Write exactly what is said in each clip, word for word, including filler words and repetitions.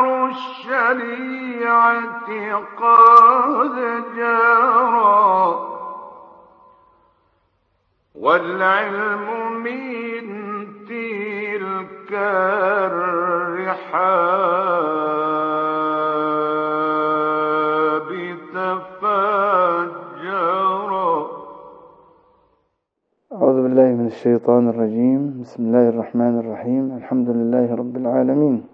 مدار الشريعة قد جرى، والعلم من تلك الرحاب تفجرا. أعوذ بالله من الشيطان الرجيم. بسم الله الرحمن الرحيم. الحمد لله رب العالمين،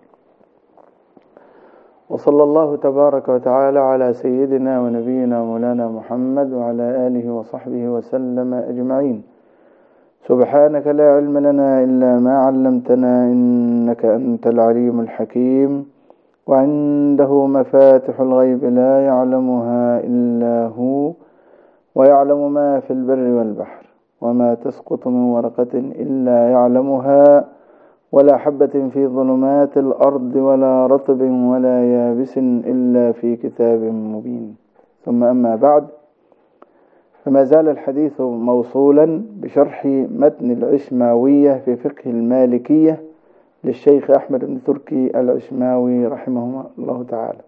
وصلى الله تبارك وتعالى على سيدنا ونبينا مولانا محمد وعلى آله وصحبه وسلم أجمعين. سبحانك لا علم لنا إلا ما علمتنا، إنك أنت العليم الحكيم. وعنده مفاتح الغيب لا يعلمها إلا هو، ويعلم ما في البر والبحر، وما تسقط من ورقة إلا يعلمها، ولا حبة في ظلمات الأرض ولا رطب ولا يابس إلا في كتاب مبين. ثم أما بعد، فما زال الحديث موصولا بشرح متن العشماوية في فقه المالكية للشيخ أحمد بن تركي العشماوي رحمه الله تعالى.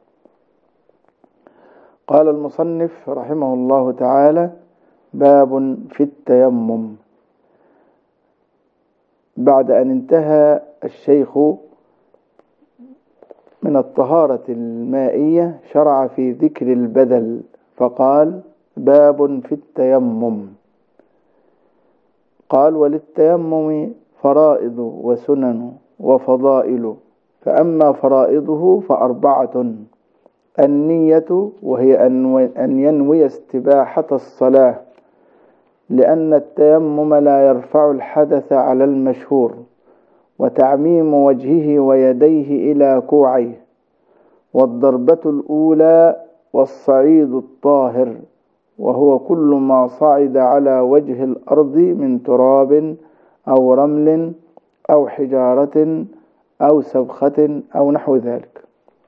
قال المصنف رحمه الله تعالى: باب في التيمم. بعد أن انتهى الشيخ من الطهارة المائية شرع في ذكر البدل، فقال: باب في التيمم. قال: وللتيمم فرائض وسنن وفضائل، فأما فرائضه فأربعة: النية، وهي أن ينوي استباحة الصلاة، لأن التيمم لا يرفع الحدث على المشهور، وتعميم وجهه ويديه إلى كوعيه، والضربة الأولى، والصعيد الطاهر، وهو كل ما صعد على وجه الأرض من تراب أو رمل أو حجارة أو سبخة أو نحو ذلك.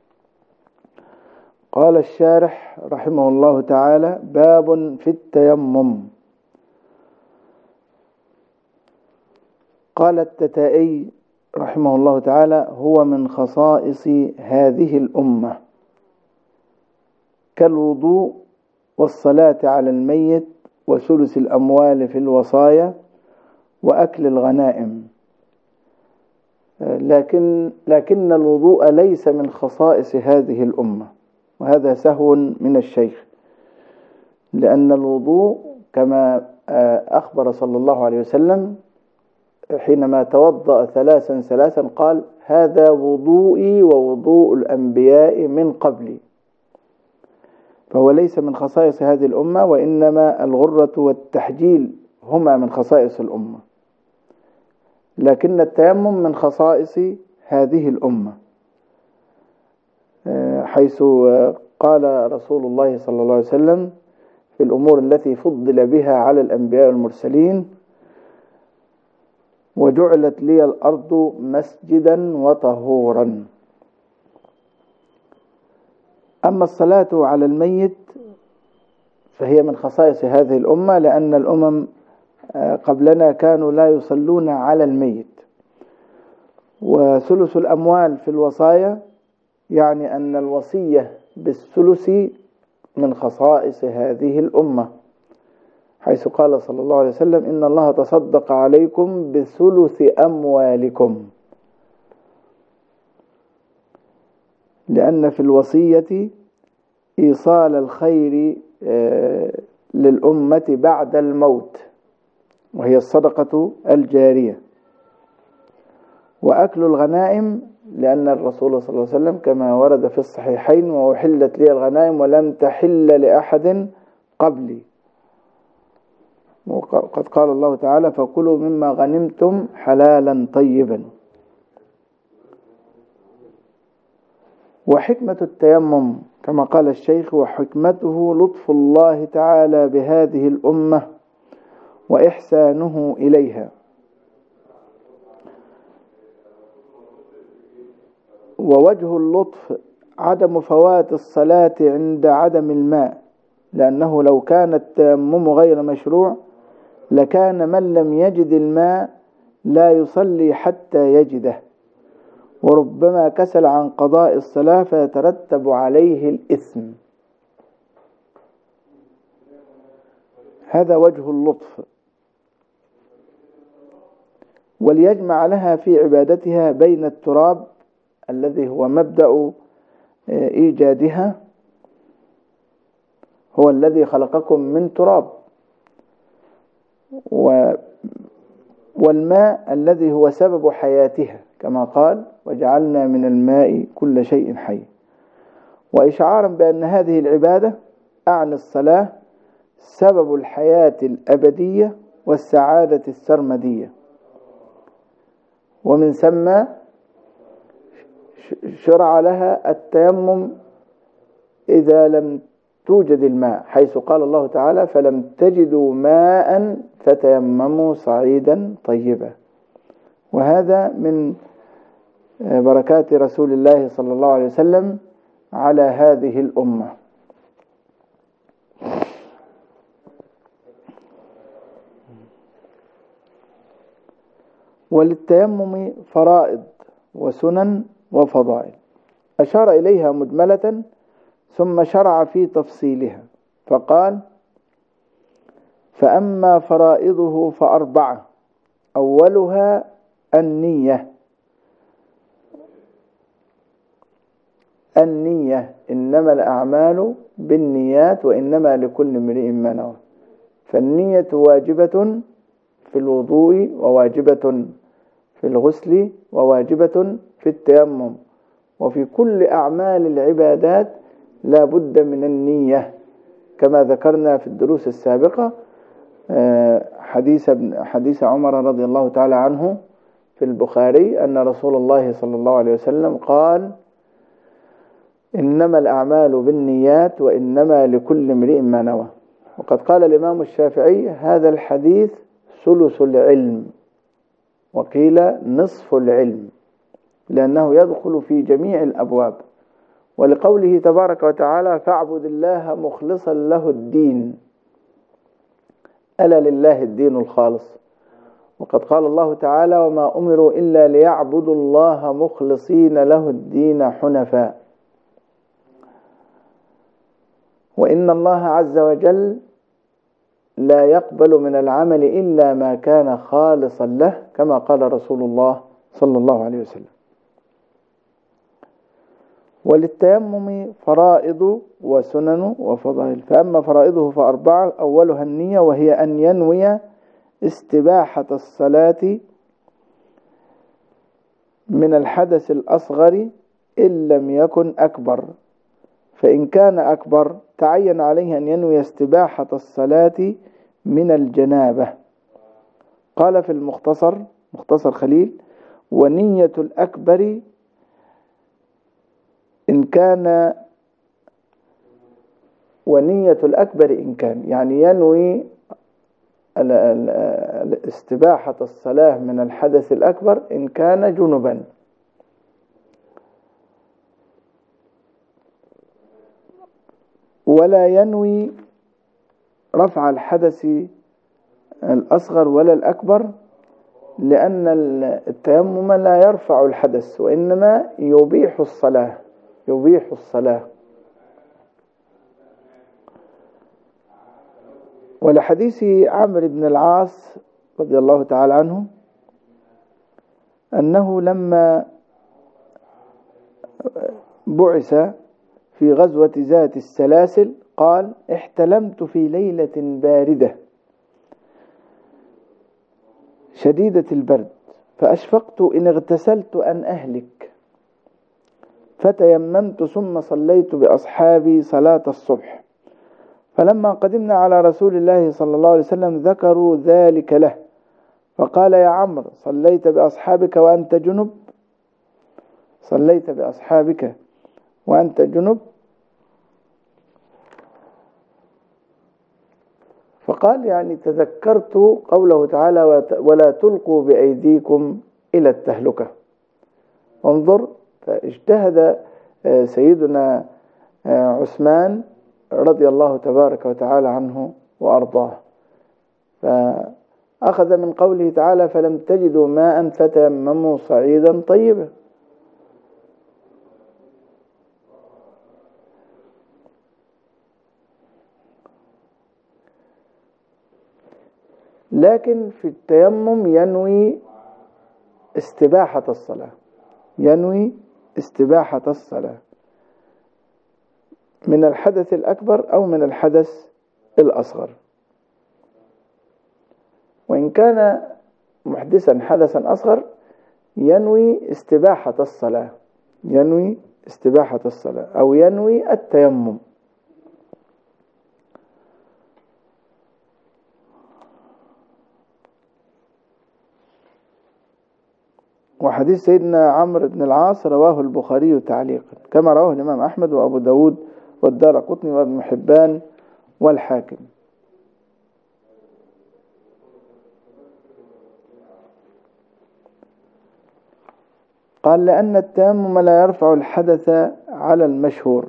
قال الشارح رحمه الله تعالى: باب في التيمم. قال التتائي رحمه الله تعالى: هو من خصائص هذه الأمة، كالوضوء والصلاة على الميت وثلث الأموال في الوصايا وأكل الغنائم. لكن لكن الوضوء ليس من خصائص هذه الأمة، وهذا سهو من الشيخ، لأن الوضوء كما أخبر صلى الله عليه وسلم حينما توضأ ثلاثا ثلاثا قال: هذا وضوئي ووضوء الأنبياء من قبلي. فهو ليس من خصائص هذه الأمة، وإنما الغرة والتحجيل هما من خصائص الأمة، لكن التيمم من خصائص هذه الأمة، حيث قال رسول الله صلى الله عليه وسلم في الأمور التي فضل بها على الأنبياء والمرسلين: وجعلت لي الأرض مسجدا وطهورا. أما الصلاة على الميت فهي من خصائص هذه الأمة، لأن الأمم قبلنا كانوا لا يصلون على الميت. وثلث الأموال في الوصايا، يعني أن الوصية بالثلث من خصائص هذه الأمة، حيث قال صلى الله عليه وسلم: إن الله تصدق عليكم بثلث أموالكم، لأن في الوصية إيصال الخير للأمة بعد الموت، وهي الصدقة الجارية. وأكل الغنائم، لأن الرسول صلى الله عليه وسلم كما ورد في الصحيحين: وأحلت لي الغنائم ولم تحل لأحد قبلي. وقد قال الله تعالى: فكلوا مما غنمتم حلالا طيبا. وحكمة التيمم كما قال الشيخ: وحكمته لطف الله تعالى بهذه الأمة وإحسانه إليها، ووجه اللطف عدم فوات الصلاة عند عدم الماء، لأنه لو كان التيمم غير مشروع لكان من لم يجد الماء لا يصلي حتى يجده، وربما كسل عن قضاء الصلاة فيترتب عليه الإثم. هذا وجه اللطف. وليجمع لها في عبادتها بين التراب الذي هو مبدأ إيجادها، هو الذي خلقكم من تراب، والماء الذي هو سبب حياتها كما قال وجعلنا من الماء كل شيء حي. وإشعارا بأن هذه العبادة أعني الصلاة سبب الحياة الأبدية والسعادة السرمدية. ومن ثم شرع لها التيمم إذا لم توجد الماء، حيث قال الله تعالى فلم تجدوا ماء فتيمموا صعيدا طيبا. وهذا من بركات رسول الله صلى الله عليه وسلم على هذه الأمة. وللتيمم فرائض وسنن وفضائل أشار إليها مجملة ثم شرع في تفصيلها فقال فأما فرائضه فأربعة، أولها النية. النية إنما الأعمال بالنيات وإنما لكل امرئ ما نوى. فالنية واجبة في الوضوء وواجبة في الغسل وواجبة في التيمم، وفي كل أعمال العبادات لا بد من النية، كما ذكرنا في الدروس السابقة حديث حديث عمر رضي الله تعالى عنه في البخاري أن رسول الله صلى الله عليه وسلم قال إنما الأعمال بالنيات وإنما لكل امرئ ما نوى. وقد قال الإمام الشافعي هذا الحديث ثلث العلم، وقيل نصف العلم، لأنه يدخل في جميع الأبواب. ولقوله تبارك وتعالى فاعبد الله مخلصا له الدين، ألا لله الدين الخالص. وقد قال الله تعالى وما أمروا إلا ليعبدوا الله مخلصين له الدين حنفاء. وإن الله عز وجل لا يقبل من العمل إلا ما كان خالصا له، كما قال رسول الله صلى الله عليه وسلم. وللتيمم فرائض وسنن وفضائل. فأما فرائضه فأربعة، أولها النية وهي أن ينوي استباحة الصلاة من الحدث الأصغر إن لم يكن أكبر، فإن كان أكبر تعين عليه أن ينوي استباحة الصلاة من الجنابة. قال في المختصر مختصر خليل ونية الأكبر إن كان ونية الأكبر إن كان يعني ينوي استباحة الصلاة من الحدث الأكبر إن كان جنبا، ولا ينوي رفع الحدث الأصغر ولا الأكبر، لأن التيمم لا يرفع الحدث وإنما يبيح الصلاة يبيح الصلاة. ولحديث عمرو بن العاص رضي الله تعالى عنه أنه لما بعث في غزوة ذات السلاسل قال احتلمت في ليلة باردة شديدة البرد فأشفقت إن اغتسلت أن أهلك، فتيممت ثم صليت بأصحابي صلاة الصبح. فلما قدمنا على رسول الله صلى الله عليه وسلم ذكروا ذلك له فقال يا عمرو صليت بأصحابك وأنت جنب صليت بأصحابك وأنت جنب فقال يعني تذكرت قوله تعالى ولا تلقوا بأيديكم إلى التهلكة. انظر، فاجتهد سيدنا عثمان رضي الله تبارك وتعالى عنه وأرضاه، فأخذ من قوله تعالى فلم تجدوا ماء فتيمموا صعيدا طيبا، لكن في التيمم ينوي استباحة الصلاة، ينوي استباحة الصلاة من الحدث الأكبر أو من الحدث الأصغر. وإن كان محدثا حدثا أصغر ينوي استباحة الصلاة، ينوي استباحة الصلاة أو ينوي التيمم. وحديث سيدنا عمرو بن العاص رواه البخاري تعليقا كما رواه الإمام أحمد وأبو داود والدارقطني وابن حبان والحاكم. قال لأن التيمم لا يرفع الحدث على المشهور.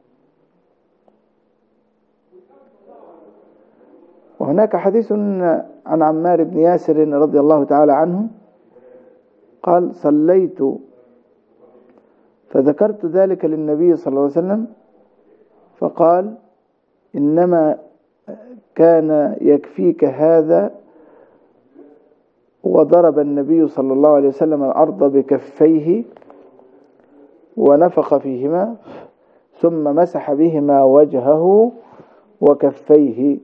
وهناك حديث عن عمار بن ياسر رضي الله تعالى عنه قال: صليت فذكرت ذلك للنبي صلى الله عليه وسلم فقال: إنما كان يكفيك هذا. وضرب النبي صلى الله عليه وسلم الأرض بكفيه ونفخ فيهما ثم مسح بهما وجهه وكفيه.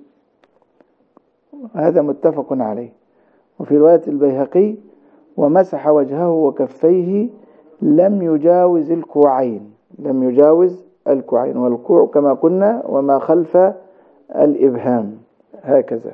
هذا متفق عليه. وفي رواية البيهقي: ومسح وجهه وكفيه لم يجاوز الكوعين، لم يجاوز الكوعين، والكوع كما قلنا وما خلف الإبهام هكذا.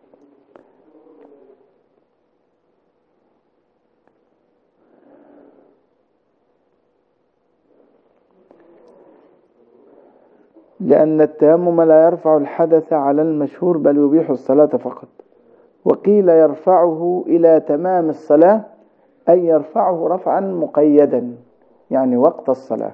لأن التيمم لا يرفع الحدث على المشهور بل يبيح الصلاة فقط. وقيل يرفعه إلى تمام الصلاة، أي يرفعه رفعا مقيدا يعني وقت الصلاة.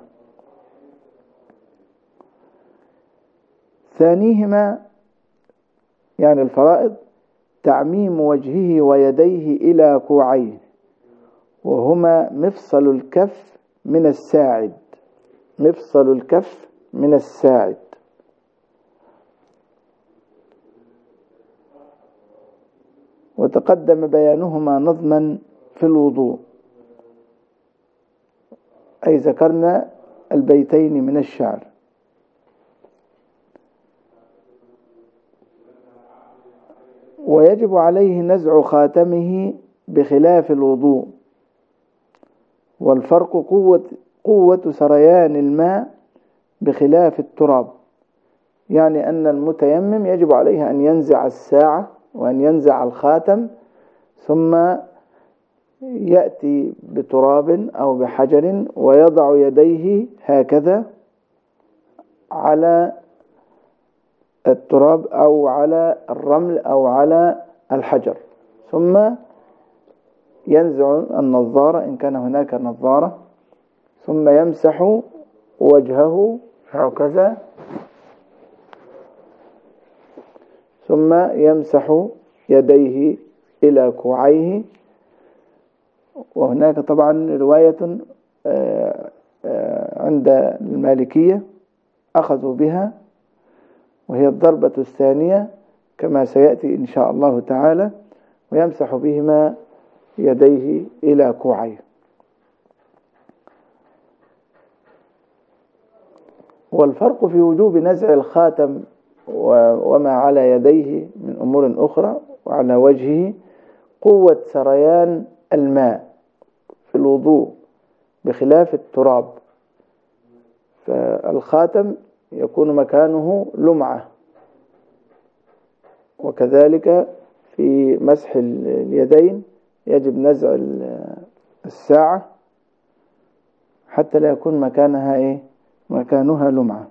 ثانيهما يعني الفرائض تعميم وجهه ويديه إلى كوعيه، وهما مفصل الكف من الساعد، مفصل الكف من الساعد. وتقدم بيانهما نظما في الوضوء، أي ذكرنا البيتين من الشعر. ويجب عليه نزع خاتمه بخلاف الوضوء. والفرق قوة قوة سريان الماء بخلاف التراب، يعني أن المتيمم يجب عليه أن ينزع الساعة وأن ينزع الخاتم ثم يأتي بتراب أو بحجر ويضع يديه هكذا على التراب أو على الرمل أو على الحجر، ثم ينزع النظارة إن كان هناك نظارة، ثم يمسح وجهه هكذا، ثم يمسح يديه إلى كوعيه. وهناك طبعا رواية عند المالكية أخذوا بها، وهي الضربة الثانية كما سيأتي إن شاء الله تعالى، ويمسح بهما يديه إلى كوعيه. والفرق في وجوب نزع الخاتم وما على يديه من أمور أخرى وعلى وجهه قوة سريان الماء في الوضوء بخلاف التراب، فالخاتم يكون مكانه لمعة. وكذلك في مسح اليدين يجب نزع الساعة حتى لا يكون مكانها إيه؟ مكانها لمعة.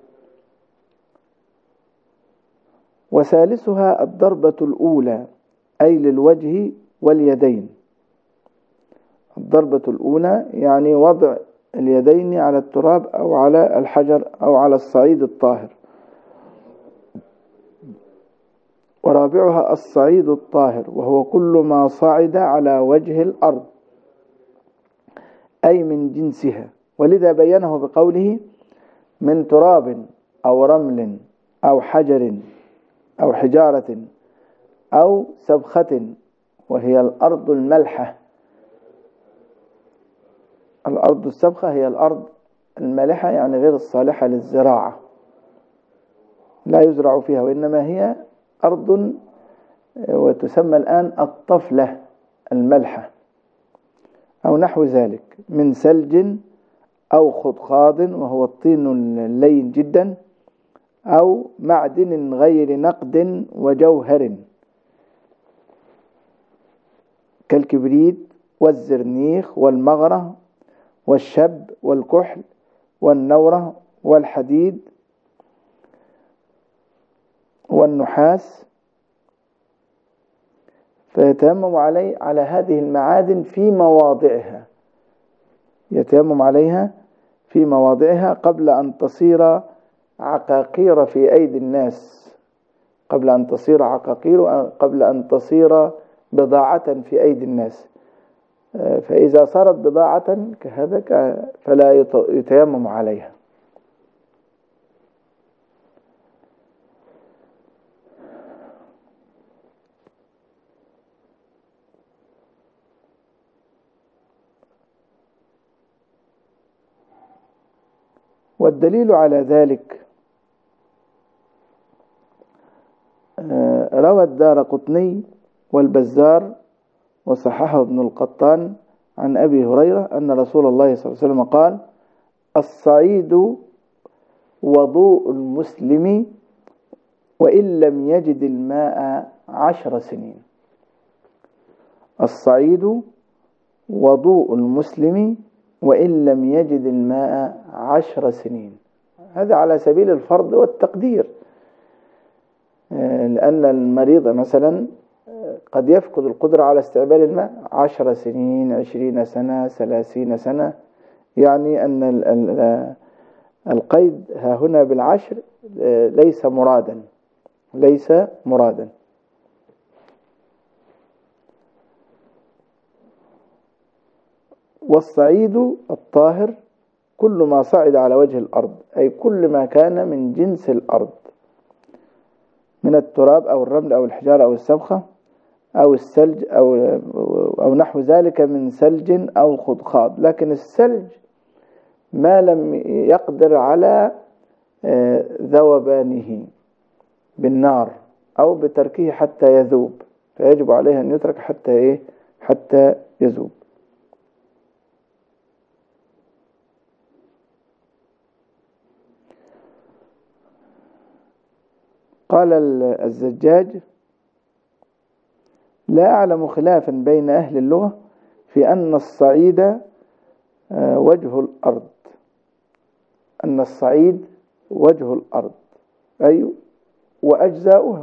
وثالثها الضربة الأولى أي للوجه واليدين. الضربة الأولى يعني وضع اليدين على التراب أو على الحجر أو على الصعيد الطاهر. ورابعها الصعيد الطاهر، وهو كل ما صعد على وجه الأرض أي من جنسها، ولذا بينه بقوله من تراب أو رمل أو حجر أو حجارة أو سبخة وهي الأرض الملحة. الأرض السبخة هي الأرض المالحة، يعني غير الصالحة للزراعة، لا يزرع فيها، وإنما هي أرض وتسمى الآن الطفلة الملحة أو نحو ذلك، من ثلج أو خضخاض وهو الطين اللين جدا، أو معدن غير نقد وجوهر كالكبريت والزرنيخ والمغرة والشب والكحل والنورة والحديد والنحاس. فيتيمم عليه على هذه المعادن في مواضعها، يتيمم عليها في مواضعها قبل أن تصير عقاقير في أيدي الناس، قبل أن تصير عقاقير، قبل أن تصير بضاعة في أيدي الناس. فإذا صارت بضاعة كهذا فلا يتيمم عليها. والدليل على ذلك روى الدارقطني والبزار وصححه ابن القطان عن أبي هريرة أن رسول الله صلى الله عليه وسلم قال: الصعيد وضوء المسلم وإن لم يجد الماء عشر سنين. الصعيد وضوء المسلم وإن لم يجد الماء عشر سنين. هذا على سبيل الفرض والتقدير، لأن المريض مثلا قد يفقد القدرة على استعمال الماء عشر سنين، عشرين سنة، ثلاثين سنة، يعني أن القيد ها هنا بالعشر ليس مرادا، ليس مرادا. والصعيد الطاهر كل ما صعد على وجه الأرض، أي كل ما كان من جنس الأرض، من التراب أو الرمل أو الحجارة أو السبخة أو الثلج أو أو نحو ذلك من ثلج أو خضخاض. لكن الثلج ما لم يقدر على ذوبانه بالنار أو بتركه حتى يذوب، فيجب عليه أن يترك حتى إيه حتى يذوب. قال الزجاج: لا أعلم خلافا بين أهل اللغة في أن الصعيد وجه الأرض، أن الصعيد وجه الأرض أي وأجزاؤها،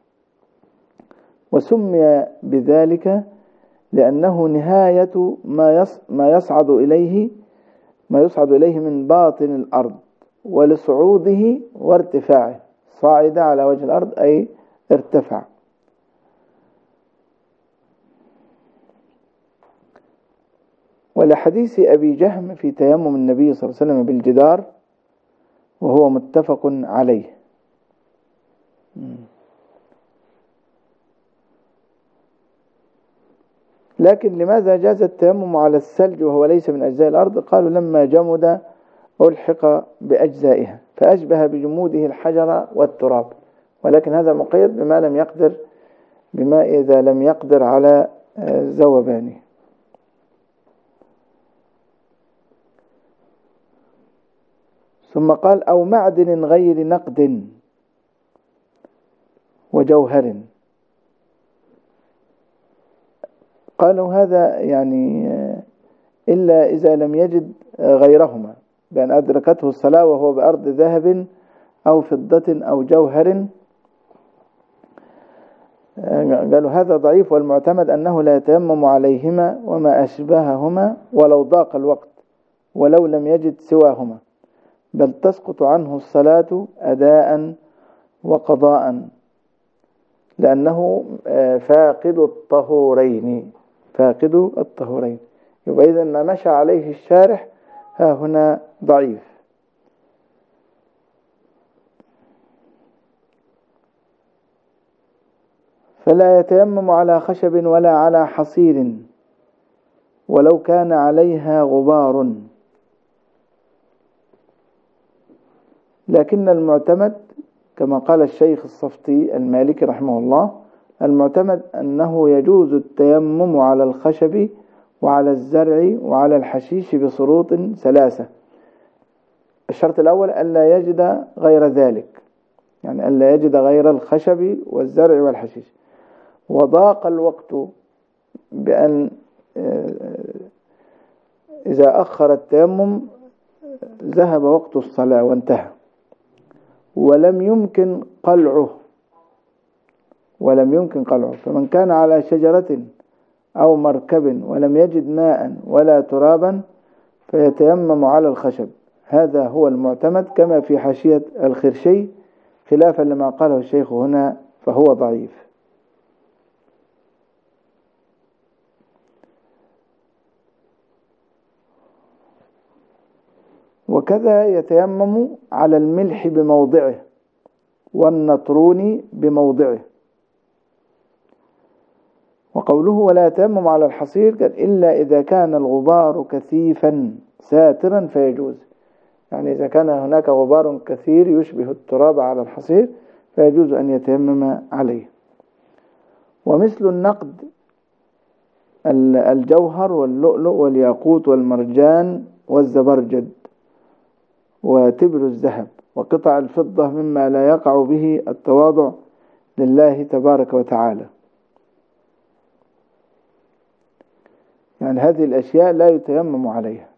وسمي بذلك لأنه نهاية ما يصعد إليه ما يصعد إليه من باطن الأرض، ولصعوده وارتفاعه. صاعد على وجه الأرض أي ارتفع. ولحديث أبي جهم في تيمم النبي صلى الله عليه وسلم بالجدار، وهو متفق عليه. لكن لماذا جاز التيمم على الثلج وهو ليس من أجزاء الأرض؟ قالوا: لما جمد ألحق بأجزائها فأشبه بجموده الحجر والتراب، ولكن هذا مقيد بما لم يقدر بما إذا لم يقدر على ذوبانه. ثم قال: أو معدن غير نقد وجوهر. قالوا هذا يعني إلا إذا لم يجد غيرهما، بأن أدركته الصلاة وهو بأرض ذهب أو فضة أو جوهر. قالوا هذا ضعيف، والمعتمد أنه لا يتيمم عليهما وما أشبههما ولو ضاق الوقت ولو لم يجد سواهما، بل تسقط عنه الصلاة أداء وقضاء، لأنه فاقد الطهورين فاقد الطهورين. يبقى إذن ما مشى عليه الشارح ها هنا ضعيف. فلا يتيمم على خشب ولا على حصير ولو كان عليها غبار. لكن المعتمد كما قال الشيخ الصفتي المالكي رحمه الله، المعتمد أنه يجوز التيمم على الخشب وعلى الزرع وعلى الحشيش بشروط ثلاثة. الشرط الأول ألا يجد غير ذلك، يعني ألا يجد غير الخشب والزرع والحشيش. وضاق الوقت بأن إذا أخر التيمم ذهب وقت الصلاة وانتهى، ولم يمكن قلعه ولم يمكن قلعه فمن كان على شجرة أو مركب ولم يجد ماء ولا ترابا فيتيمم على الخشب. هذا هو المعتمد كما في حاشية الخرشي، خلافا لما قاله الشيخ هنا فهو ضعيف. وكذا يتيمم على الملح بموضعه والنطرون بموضعه. وقوله ولا يتيمم على الحصير قال إلا إذا كان الغبار كثيفا ساترا فيجوز، يعني إذا كان هناك غبار كثير يشبه التراب على الحصير فيجوز أن يتيمم عليه. ومثل النقد الجوهر واللؤلؤ والياقوت والمرجان والزبرجد وتبر الذهب وقطع الفضة مما لا يقع به التواضع لله تبارك وتعالى. يعني هذه الأشياء لا يتيمم عليها.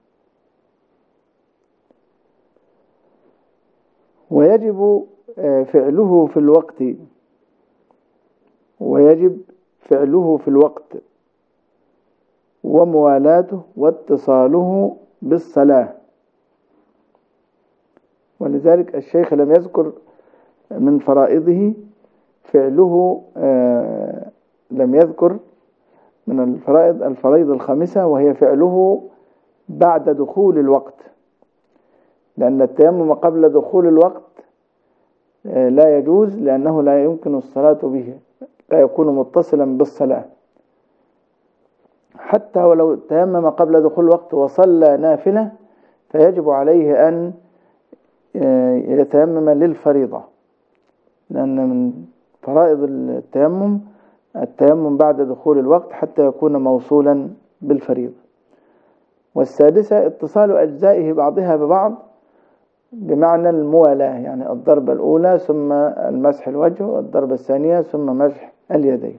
ويجب فعله في الوقت ويجب فعله في الوقت وموالاته واتصاله بالصلاة. ولذلك الشيخ لم يذكر من فرائضه فعله، لم يذكر من الفرائض الفرائض الخامسة وهي فعله بعد دخول الوقت، لأن التيمم قبل دخول الوقت لا يجوز، لأنه لا يمكن الصلاة به، لا يكون متصلا بالصلاة. حتى ولو تيمم قبل دخول الوقت وصلى نافلة فيجب عليه أن يتيمم للفريضة، لأن من فرائض التيمم التيمم بعد دخول الوقت حتى يكون موصولا بالفريضة. والسادسة اتصال أجزائه بعضها ببعض بمعنى الموالاة، يعني الضربة الأولى ثم المسح الوجه والضربة الثانية ثم مسح اليدين.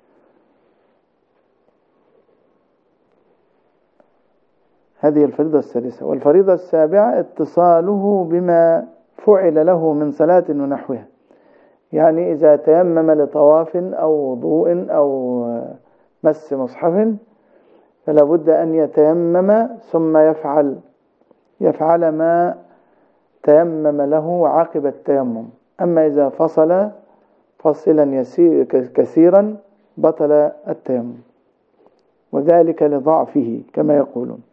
هذه الفريضة السادسة. والفريضة السابعة اتصاله بما فعل له من صلاة ونحوها، يعني إذا تيمم لطواف أو وضوء أو مس مصحف فلا بد أن يتيمم ثم يفعل يفعل ما تيمم له عقب التيمم. أما إذا فصل فصلا يسير كثيرا بطل التيمم، وذلك لضعفه كما يقولون.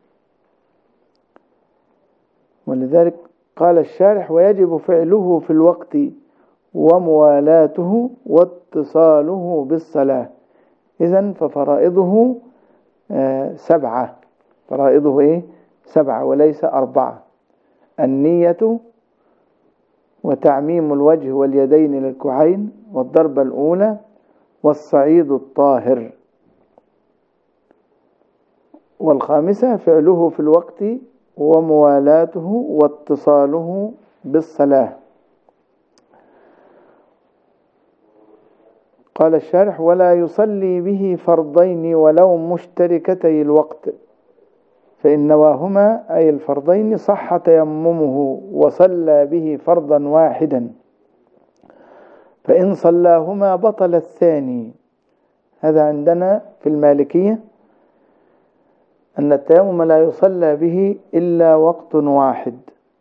ولذلك قال الشارح ويجب فعله في الوقت وموالاته واتصاله بالصلاة. إذن ففرائضه آه سبعة، فرائضه إيه؟ سبعة وليس أربعة: النية وتعميم الوجه واليدين للكعين والضربة الأولى والصعيد الطاهر. والخامسة فعله في الوقت وموالاته واتصاله بالصلاة. قال الشارح ولا يصلي به فرضين ولو مشتركتي الوقت، فإن نواهما أي الفرضين صح تيممه وصلى به فرضا واحدا، فإن صلاهما بطل الثاني. هذا عندنا في المالكية أن التيمم لا يصلى به إلا وقت واحد،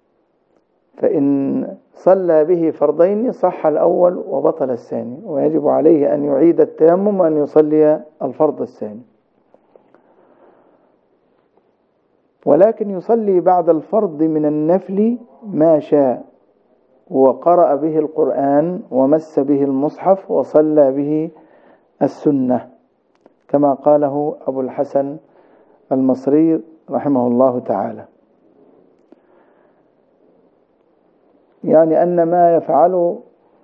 فإن صلى به فرضين صح الأول وبطل الثاني، ويجب عليه أن يعيد التيمم وأن يصلي الفرض الثاني. ولكن يصلي بعد الفرض من النفل ما شاء، وقرأ به القرآن ومس به المصحف وصلى به السنة، كما قاله أبو الحسن المصري رحمه الله تعالى، يعني أن ما يفعل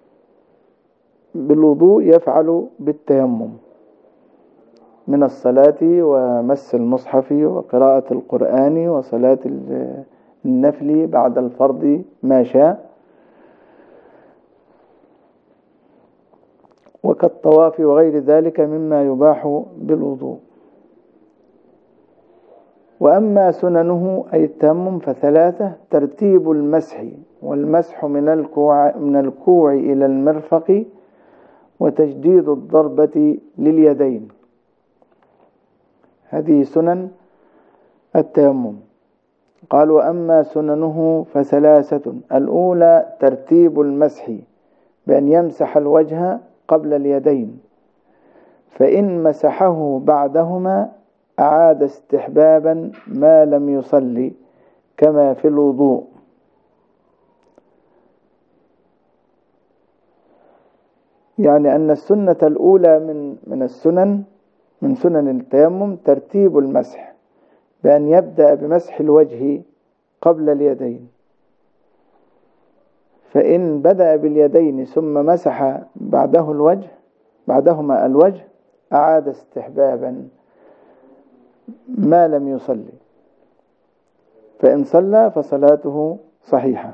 بالوضوء يفعل بالتيمم من الصلاة ومس المصحف وقراءة القرآن وصلاة النفل بعد الفرض ما شاء، وكالطواف وغير ذلك مما يباح بالوضوء. وأما سننه أي التيمم فثلاثة: ترتيب المسح، والمسح من الكوع, من الكوع إلى المرفق، وتجديد الضربة لليدين. هذه سنن التيمم. قال: وأما سننه فثلاثة: الأولى ترتيب المسح بأن يمسح الوجه قبل اليدين، فإن مسحه بعدهما أعاد استحبابا ما لم يصلي كما في الوضوء. يعني أن السنة الأولى من من السنن من سنن التيمم ترتيب المسح بأن يبدأ بمسح الوجه قبل اليدين، فإن بدأ باليدين ثم مسح بعده الوجه بعدهما الوجه أعاد استحبابا ما لم يصلي، فإن صلى فصلاته صحيحة.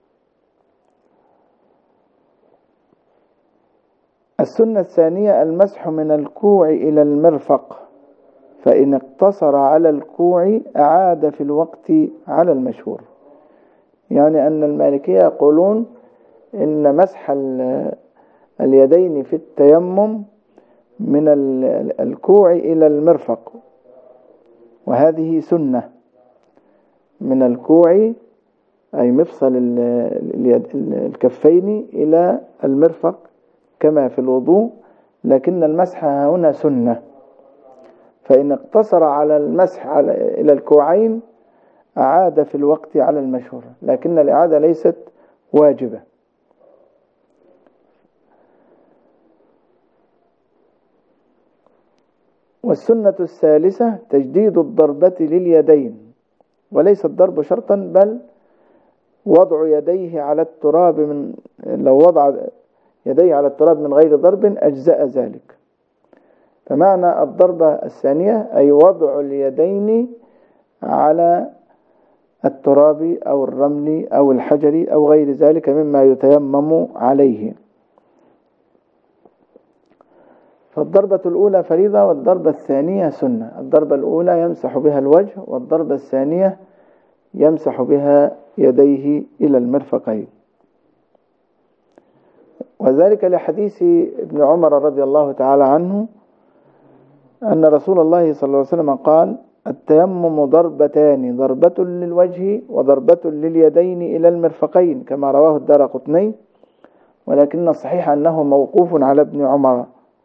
السنة الثانية المسح من الكوع إلى المرفق، فإن اقتصر على الكوع أعاد في الوقت على المشهور. يعني أن المالكية يقولون إن مسح اليدين في التيمم من الكوع إلى المرفق، وهذه سنة من الكوع أي مفصل الكفين إلى المرفق كما في الوضوء، لكن المسح هنا سنة، فإن اقتصر على المسح إلى الكوعين أعاد في الوقت على المشهور، لكن الإعادة ليست واجبة. والسنة الثالثة تجديد الضربة لليدين، وليس الضرب شرطا، بل وضع يديه على التراب، من لو وضع يديه على التراب من غير ضرب أجزاء ذلك. فمعنى الضربة الثانية أي وضع اليدين على التراب أو الرمل أو الحجر أو غير ذلك مما يتيمم عليه. فالضربة الأولى فريضة والضربة الثانية سنة. الضربة الأولى يمسح بها الوجه، والضربة الثانية يمسح بها يديه إلى المرفقين، وذلك لحديث ابن عمر رضي الله تعالى عنه أن رسول الله صلى الله عليه وسلم قال: التيمم ضربتان، ضربة للوجه وضربة لليدين إلى المرفقين، كما رواه الدارقطني، ولكن الصحيح أنه موقوف على ابن عمر.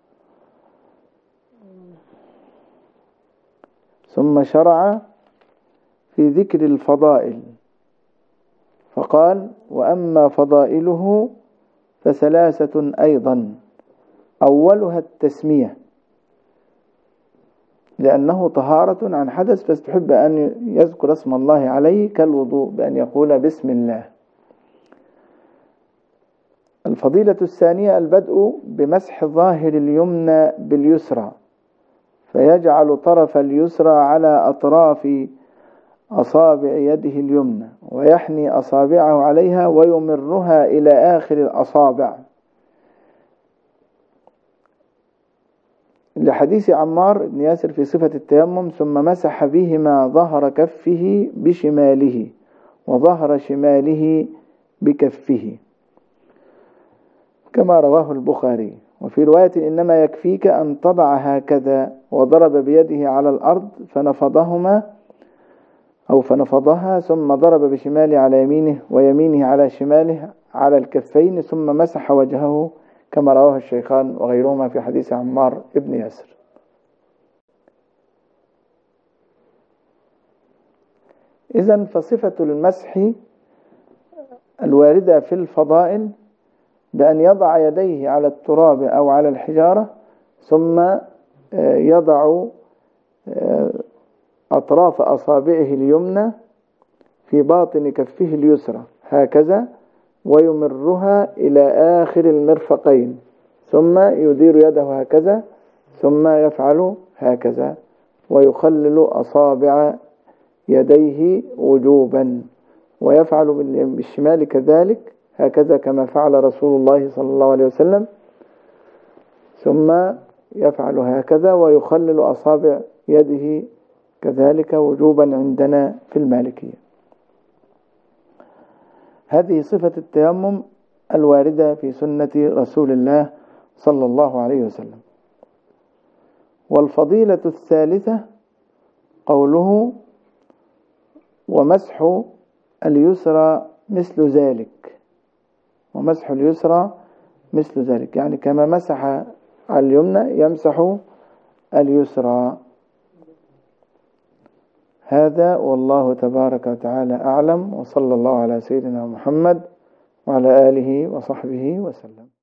ثم شرع في ذكر الفضائل فقال: وأما فضائله فثلاثة أيضا: أولها التسمية، لأنه طهارة عن حدث، فاستحب أن يذكر اسم الله عليه كالوضوء بأن يقول بسم الله. الفضيلة الثانية البدء بمسح ظاهر اليمنى باليسرى، فيجعل طرف اليسرى على أطراف أصابع يده اليمنى، ويحني أصابعه عليها ويمرها إلى آخر الأصابع، لحديث عمار بن ياسر في صفة التيمم: ثم مسح بهما ظهر كفه بشماله وظهر شماله بكفه، كما رواه البخاري. وفي رواية: إنما يكفيك أن تضع هكذا، وضرب بيده على الأرض فنفضهما أو فنفضها، ثم ضرب بشماله على يمينه ويمينه على شماله على الكفين، ثم مسح وجهه، كما رواه الشيخان وغيرهما في حديث عمار بن ياسر. إذن فصفة المسح الواردة في الفضائل بأن يضع يديه على التراب أو على الحجارة ثم يضع أطراف أصابعه اليمنى في باطن كفه اليسرى هكذا، ويمرها إلى آخر المرفقين، ثم يدير يده هكذا، ثم يفعل هكذا، ويخلل أصابع يديه وجوبا، ويفعل بالشمال كذلك هكذا كما فعل رسول الله صلى الله عليه وسلم، ثم يفعل هكذا ويخلل أصابع يده كذلك وجوبا عندنا في المالكية. هذه صفة التيمم الواردة في سنة رسول الله صلى الله عليه وسلم. والفضيلة الثالثة قوله ومسح اليسرى مثل ذلك، ومسح اليسرى مثل ذلك، يعني كما مسح على اليمنى يمسح اليسرى. هذا والله تبارك وتعالى أعلم، وصلى الله على سيدنا محمد وعلى آله وصحبه وسلم.